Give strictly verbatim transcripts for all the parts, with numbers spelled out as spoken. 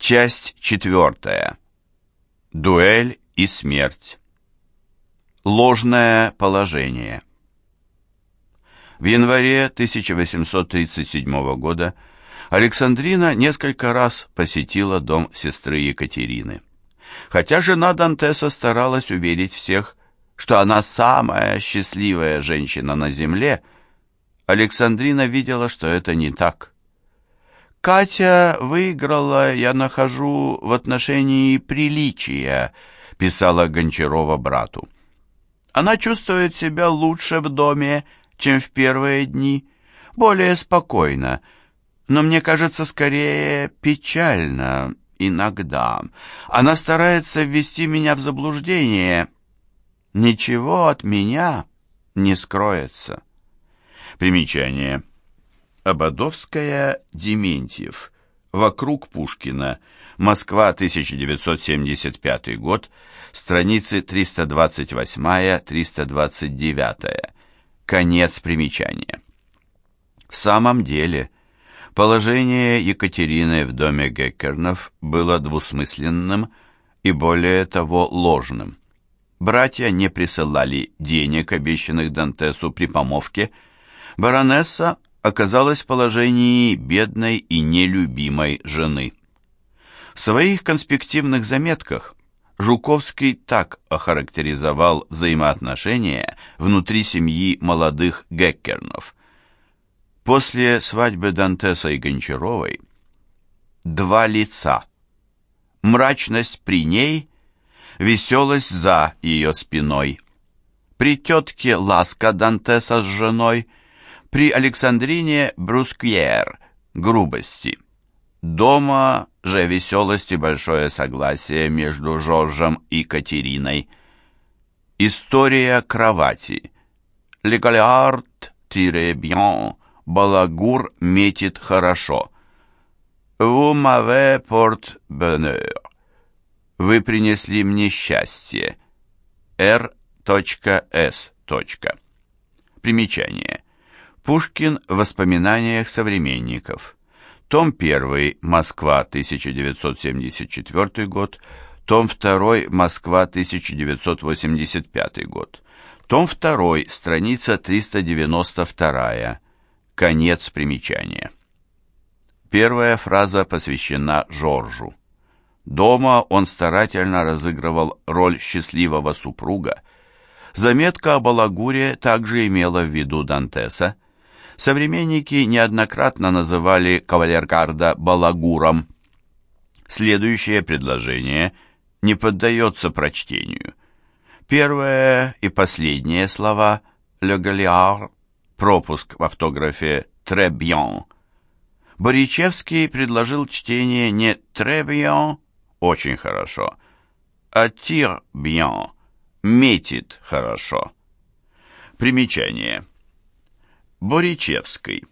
Часть четвертая. Дуэль и смерть. Ложное положение. В январе тысяча восемьсот тридцать седьмого года Александрина несколько раз посетила дом сестры Екатерины. Хотя жена Дантеса старалась уверить всех, что она самая счастливая женщина на земле, Александрина видела, что это не так. «Катя выиграла, я нахожу, в отношении приличия», — писала Гончарова брату. «Она чувствует себя лучше в доме, чем в первые дни, более спокойно, но мне кажется, скорее печально иногда. Она старается ввести меня в заблуждение. Ничего от меня не скроется». Примечание. Ободовская, Дементьев. Вокруг Пушкина. Москва, тысяча девятьсот семьдесят пятый год. Страницы триста двадцать восемь — триста двадцать девять. Конец примечания. В самом деле, положение Екатерины в доме Геккернов было двусмысленным и, более того, ложным. Братья не присылали денег, обещанных Дантесу при помолвке. Баронесса оказалась в положении бедной и нелюбимой жены. В своих конспективных заметках Жуковский так охарактеризовал взаимоотношения внутри семьи молодых Геккернов. После свадьбы Дантеса и Гончаровой два лица. Мрачность при ней, веселость за ее спиной. При тетке ласка Дантеса с женой, при Александрине брускьер, грубости. Дома же веселость и большое согласие между Жоржем и Катериной. История кровати. Le gaillard tire bien, балагур метит хорошо. Vous m'avez porté bonheur. Вы принесли мне счастье. эр эс. Примечание. Пушкин в воспоминаниях современников. Том один. Москва, тысяча девятьсот семьдесят четвёртый год. Том два. Москва, тысяча девятьсот восемьдесят пятый год. Том два. Страница триста девяносто два. Конец примечания. Первая фраза посвящена Жоржу. Дома он старательно разыгрывал роль счастливого супруга. Заметка о балагуре также имела в виду Дантеса. Современники неоднократно называли кавалергарда балагуром. Следующее предложение не поддается прочтению. Первое и последнее слова «le gaillard», пропуск в автографе «très bien». Боричевский предложил чтение не «très bien», очень хорошо, а «tire bien», метит хорошо. Примечание. Боричевский.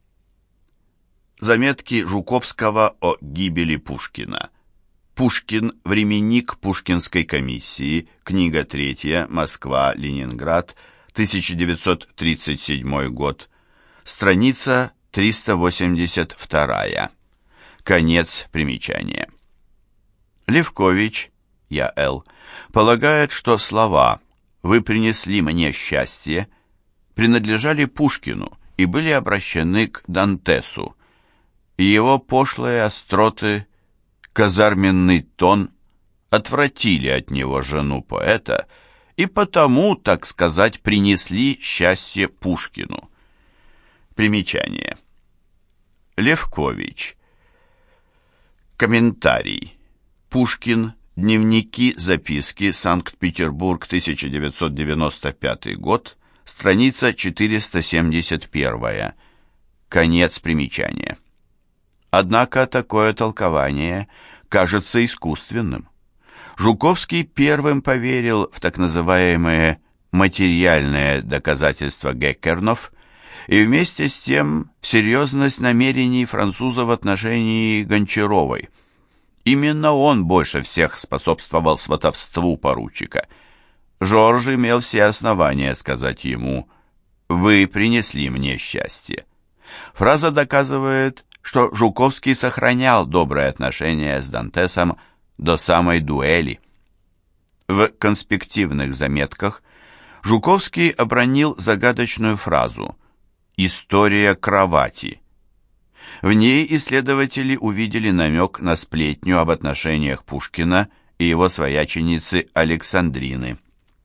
Заметки Жуковского о гибели Пушкина. Пушкин. Временник Пушкинской комиссии. Книга третья. Москва. Ленинград. тысяча девятьсот тридцать седьмой год. Страница триста восемьдесят два. Конец примечания. Левкович, Я Л., полагает, что слова «Вы принесли мне счастье» принадлежали Пушкину и были обращены к Дантесу. Его пошлые остроты, казарменный тон отвратили от него жену поэта и потому, так сказать, принесли счастье Пушкину. Примечание. Левкович. Комментарий. Пушкин. Дневники, записки. Санкт-Петербург, тысяча девятьсот девяносто пятый год. Страница четыреста семьдесят один. Конец примечания. Однако такое толкование кажется искусственным. Жуковский первым поверил в так называемые материальные доказательства Геккернов и вместе с тем в серьезность намерений француза в отношении Гончаровой. Именно он больше всех способствовал сватовству поручика. Жорж имел все основания сказать ему «Вы принесли мне счастье». Фраза доказывает, что Жуковский сохранял добрые отношения с Дантесом до самой дуэли. В конспективных заметках Жуковский обронил загадочную фразу «История кровати». В ней исследователи увидели намек на сплетню об отношениях Пушкина и его свояченицы Александрины.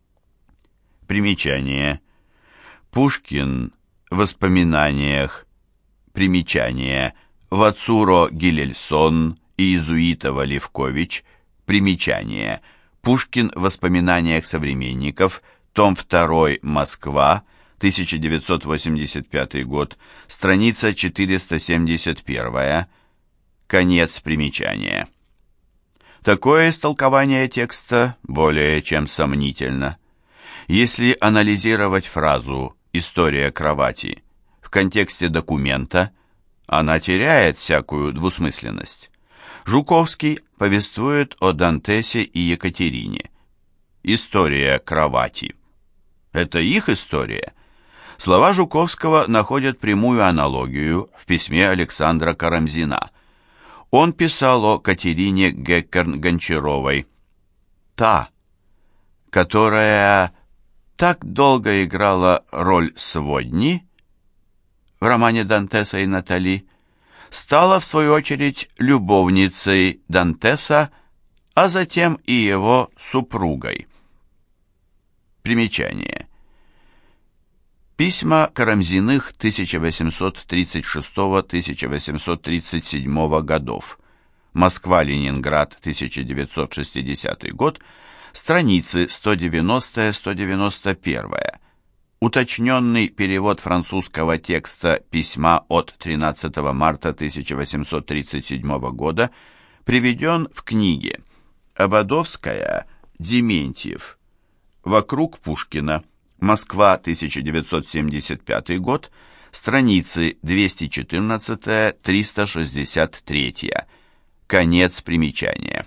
Примечание. Пушкин в воспоминаниях. Примечание. Вацуро Гилельсон и Иезуитова Левкович. Примечание. Пушкин в воспоминаниях современников. Том два. Москва. тысяча девятьсот восемьдесят пятый год. Страница четыреста семьдесят один. Конец примечания. Такое истолкование текста более чем сомнительно. Если анализировать фразу «история кровати» в контексте документа, она теряет всякую двусмысленность. Жуковский повествует о Дантесе и Екатерине. История кровати. Это их история. Слова Жуковского находят прямую аналогию в письме Александра Карамзина. Он писал о Катерине Геккерн-Гончаровой. Та, которая так долго играла роль сводни в романе Дантеса и Натали, стала в свою очередь любовницей Дантеса, а затем и его супругой. Примечание. Письма Карамзиных тысяча восемьсот тридцать шестого — тысяча восемьсот тридцать седьмого годов. Москва-Ленинград, тысяча девятьсот шестидесятый год. Страницы сто девяносто — сто девяносто один. Уточненный перевод французского текста письма от тринадцатого марта тысяча восемьсот тридцать седьмого года приведен в книге Ободовская, Дементьев. Вокруг Пушкина. Москва, тысяча девятьсот семьдесят пятый год. Страницы двести четырнадцать — триста шестьдесят три. Конец примечания.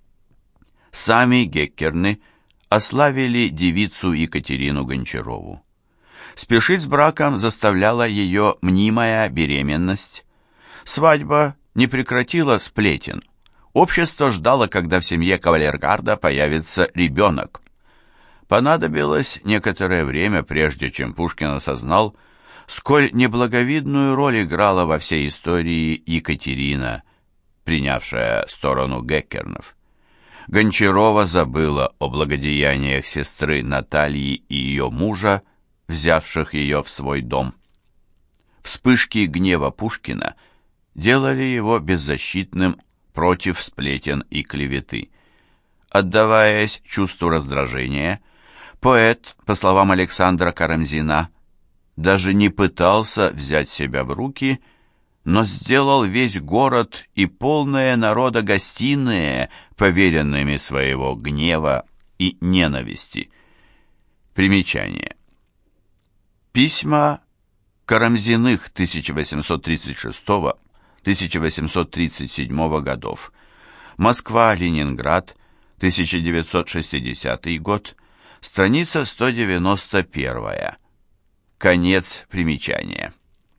Сами Геккерны ославили девицу Екатерину Гончарову. Спешить с браком заставляла ее мнимая беременность. Свадьба не прекратила сплетен. Общество ждало, когда в семье кавалергарда появится ребенок. Понадобилось некоторое время, прежде чем Пушкин осознал, сколь неблаговидную роль играла во всей истории Екатерина, принявшая сторону Геккернов. Гончарова забыла о благодеяниях сестры Натальи и ее мужа, взявших ее в свой дом. Вспышки гнева Пушкина делали его беззащитным против сплетен и клеветы. Отдаваясь чувству раздражения, поэт, по словам Александра Карамзина, даже не пытался взять себя в руки, но сделал весь город и полные народа гостиные поверенными своего гнева и ненависти. Примечание. Письма Карамзиных тысяча восемьсот тридцать шестого — тысяча восемьсот тридцать седьмого годов. Москва-Ленинград, тысяча девятьсот шестидесятый год. Страница сто девяносто один. Конец примечания.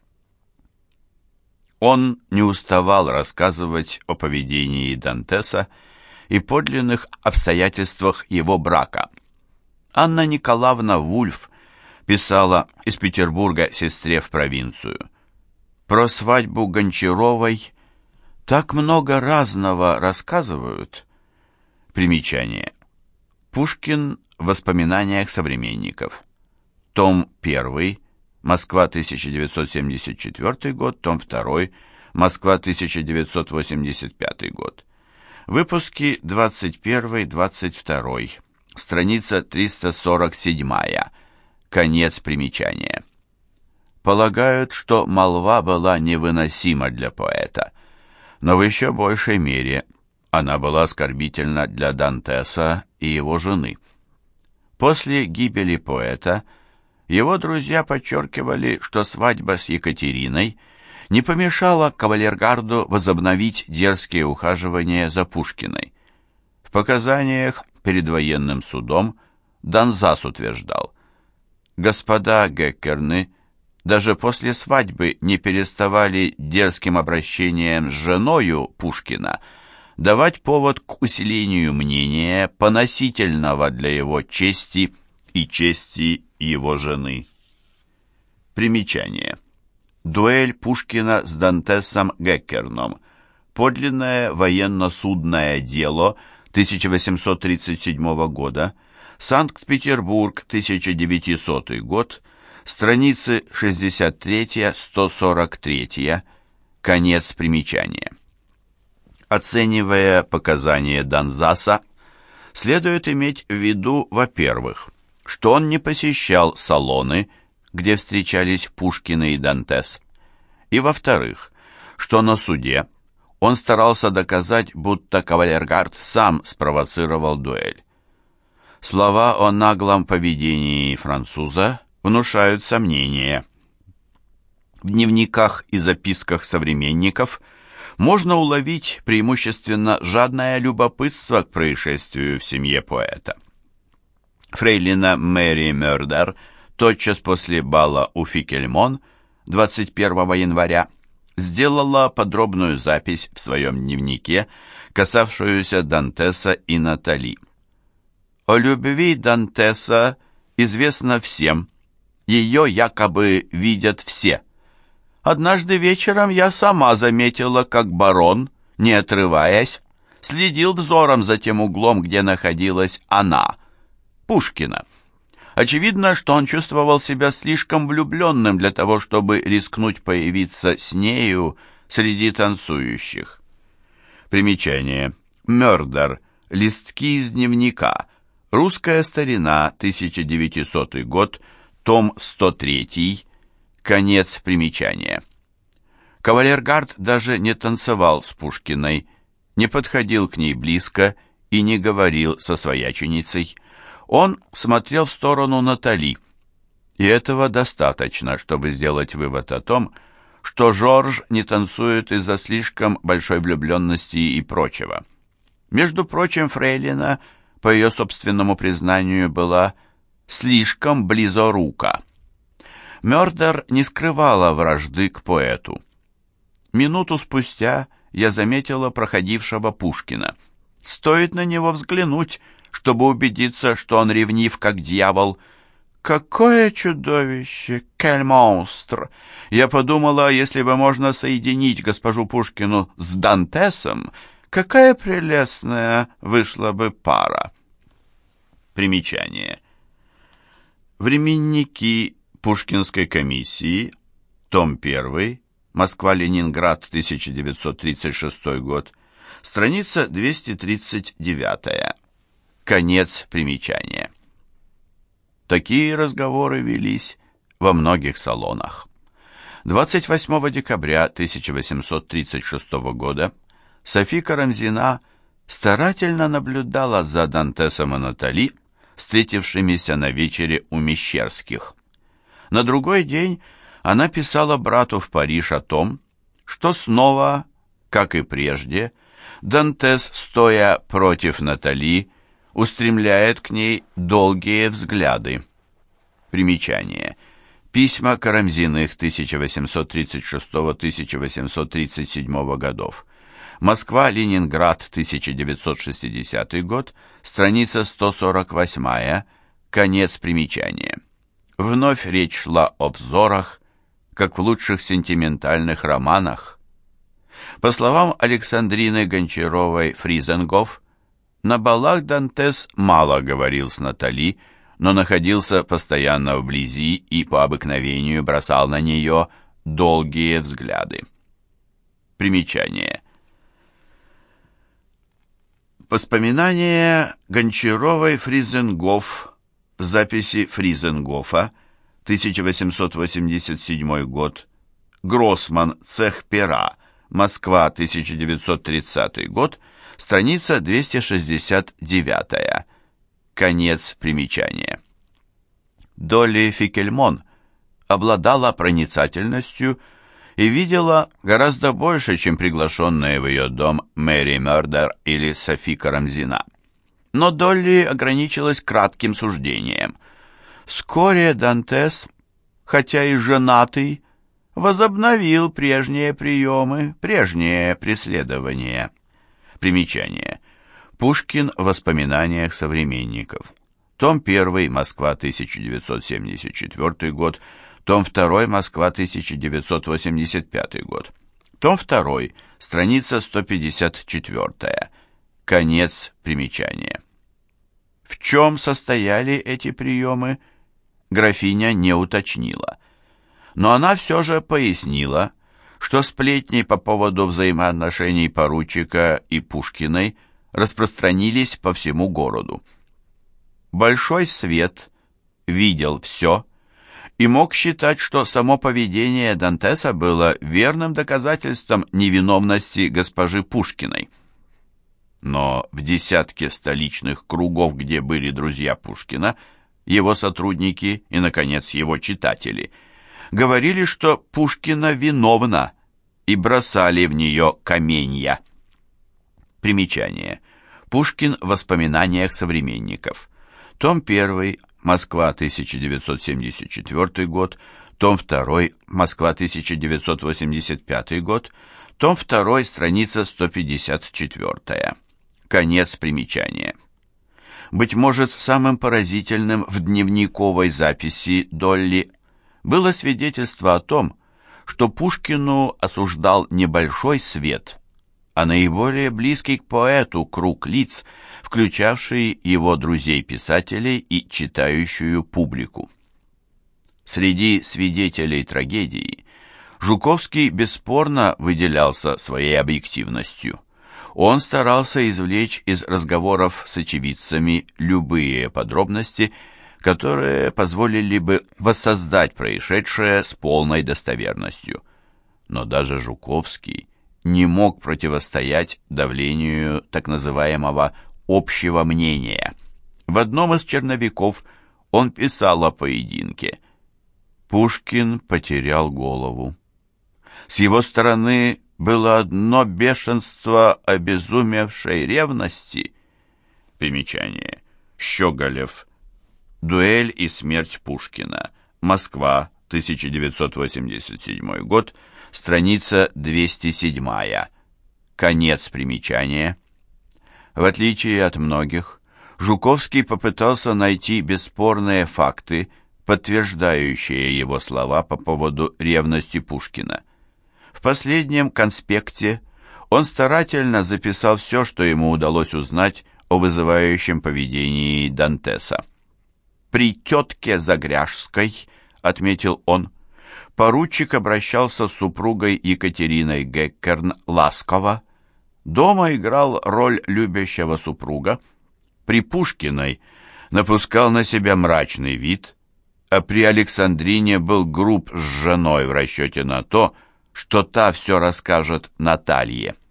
Он не уставал рассказывать о поведении Дантеса и подлинных обстоятельствах его брака. Анна Николаевна Вульф писала из Петербурга сестре в провинцию: «Про свадьбу Гончаровой так много разного рассказывают». Примечание. Пушкин в воспоминаниях современников. Том один. Москва, тысяча девятьсот семьдесят четвёртый год, том два, Москва, тысяча девятьсот восемьдесят пятый год. Выпуски двадцать первый — двадцать второй, страница триста сорок семь. Конец примечания. Полагают, что молва была невыносима для поэта, но в еще большей мере она была оскорбительна для Дантеса и его жены. После гибели поэта его друзья подчеркивали, что свадьба с Екатериной не помешала кавалергарду возобновить дерзкие ухаживания за Пушкиной. В показаниях перед военным судом Донзас утверждал: «Господа Геккерны даже после свадьбы не переставали дерзким обращением с женою Пушкина давать повод к усилению мнения, поносительного для его чести и чести его жены. Примечание. Дуэль Пушкина с Дантесом Геккерном. Подлинное военно-судное дело тысяча восемьсот тридцать седьмого года. Санкт-Петербург, тысяча девятисотый год. Страницы шестьдесят три — сто сорок три. Конец примечания. Оценивая показания Донзаса, следует иметь в виду, во-первых, что он не посещал салоны, где встречались Пушкин и Дантес, и, во-вторых, что на суде он старался доказать, будто кавалергард сам спровоцировал дуэль. Слова о наглом поведении француза внушают сомнения. В дневниках и записках современников можно уловить преимущественно жадное любопытство к происшествию в семье поэта. Фрейлина Мэри Мёрдер тотчас после бала у Фикельмон двадцать первого января сделала подробную запись в своем дневнике, касавшуюся Дантеса и Натали. О любви Дантеса известно всем, ее якобы видят все. Однажды вечером я сама заметила, как барон, не отрываясь, следил взором за тем углом, где находилась она, Пушкина. Очевидно, что он чувствовал себя слишком влюбленным для того, чтобы рискнуть появиться с нею среди танцующих. Примечание. Мёрдер. Листки из дневника. Русская старина, тысяча девятисотый год, том сто три. Конец примечания. Кавалергард даже не танцевал с Пушкиной, не подходил к ней близко и не говорил со свояченицей. Он смотрел в сторону Натали, и этого достаточно, чтобы сделать вывод о том, что Жорж не танцует из-за слишком большой влюбленности и прочего. Между прочим, фрейлина, по ее собственному признанию, была слишком близорука. Мёрдер не скрывала вражды к поэту. Минуту спустя я заметила проходившего Пушкина. Стоит на него взглянуть, чтобы убедиться, что он ревнив, как дьявол. Какое чудовище! Quel monstre! Я подумала, если бы можно соединить госпожу Пушкину с Дантесом, какая прелестная вышла бы пара. Примечание. Временники Пушкинской комиссии, том один, Москва-Ленинград, тысяча девятьсот тридцать шестой год, страница двести тридцать девять. Конец примечания. Такие разговоры велись во многих салонах. двадцать восьмого декабря тысяча восемьсот тридцать шестого года Софи Карамзина старательно наблюдала за Дантесом и Натали, встретившимися на вечере у Мещерских. На другой день она писала брату в Париж о том, что снова, как и прежде, Дантес, стоя против Натали, устремляет к ней долгие взгляды. Примечание. Письма Карамзиных тысяча восемьсот тридцать шестого — тысяча восемьсот тридцать седьмого годов. Москва-Ленинград, тысяча девятьсот шестидесятый год, страница сто сорок восемь, конец примечания. Вновь речь шла о взорах, как в лучших сентиментальных романах. По словам Александрины Гончаровой-Фризенгоф, на балах Дантес мало говорил с Натали, но находился постоянно вблизи и по обыкновению бросал на нее долгие взгляды. Примечание. Воспоминания Гончаровой-Фризенгоф в записи Фризенгофа, тысяча восемьсот восемьдесят седьмой год, Гроссман, цех пера, Москва, тысяча девятьсот тридцатый год, страница двести шестьдесят девять. Конец примечания. Долли Фикельмон обладала проницательностью и видела гораздо больше, чем приглашенные в ее дом Мэри Мёрдер или Софи Карамзина. Но Долли ограничилась кратким суждением. Вскоре Дантес хотя и женатый, возобновил прежние приемы, прежние преследования. Примечание. Пушкин в воспоминаниях современников. Том первый, Москва, тысяча девятьсот семьдесят четвёртый год. Том второй, Москва, тысяча девятьсот восемьдесят пятый год. Том второй, страница сто пятьдесят четыре. Конец примечания. В чем состояли эти приемы, графиня не уточнила. Но она все же пояснила, что сплетни по поводу взаимоотношений поручика и Пушкиной распространились по всему городу. Большой свет видел все и мог считать, что само поведение Дантеса было верным доказательством невиновности госпожи Пушкиной. Но в десятке столичных кругов, где были друзья Пушкина, его сотрудники и, наконец, его читатели, говорили, что Пушкина виновна, и бросали в нее каменья. Примечание. Пушкин в воспоминаниях современников. Том первый, Москва, тысяча девятьсот семьдесят четвёртый год. Том второй, Москва, тысяча девятьсот восемьдесят пятый год. Том второй, страница сто пятьдесят четыре. Конец примечания. Быть может, самым поразительным в дневниковой записи Долли было свидетельство о том, что Пушкину осуждал не большой свет, а наиболее близкий к поэту круг лиц, включавший его друзей-писателей и читающую публику. Среди свидетелей трагедии Жуковский бесспорно выделялся своей объективностью. Он старался извлечь из разговоров с очевидцами любые подробности, которые позволили бы воссоздать происшедшее с полной достоверностью. Но даже Жуковский не мог противостоять давлению так называемого общего мнения. В одном из черновиков он писал о поединке. Пушкин потерял голову. С его стороны было одно бешенство обезумевшей ревности. Примечание. Щеголев. Дуэль и смерть Пушкина. Москва, тысяча девятьсот восемьдесят седьмой год. Страница двести семь. Конец примечания. В отличие от многих, Жуковский попытался найти бесспорные факты, подтверждающие его слова по поводу ревности Пушкина. В последнем конспекте он старательно записал все, что ему удалось узнать о вызывающем поведении Дантеса. «При тетке Загряжской», — отметил он, — поручик обращался с супругой Екатериной Геккерн ласково, дома играл роль любящего супруга, при Пушкиной напускал на себя мрачный вид, а при Александрине был груб с женой в расчете на то, что та все расскажет Наталье.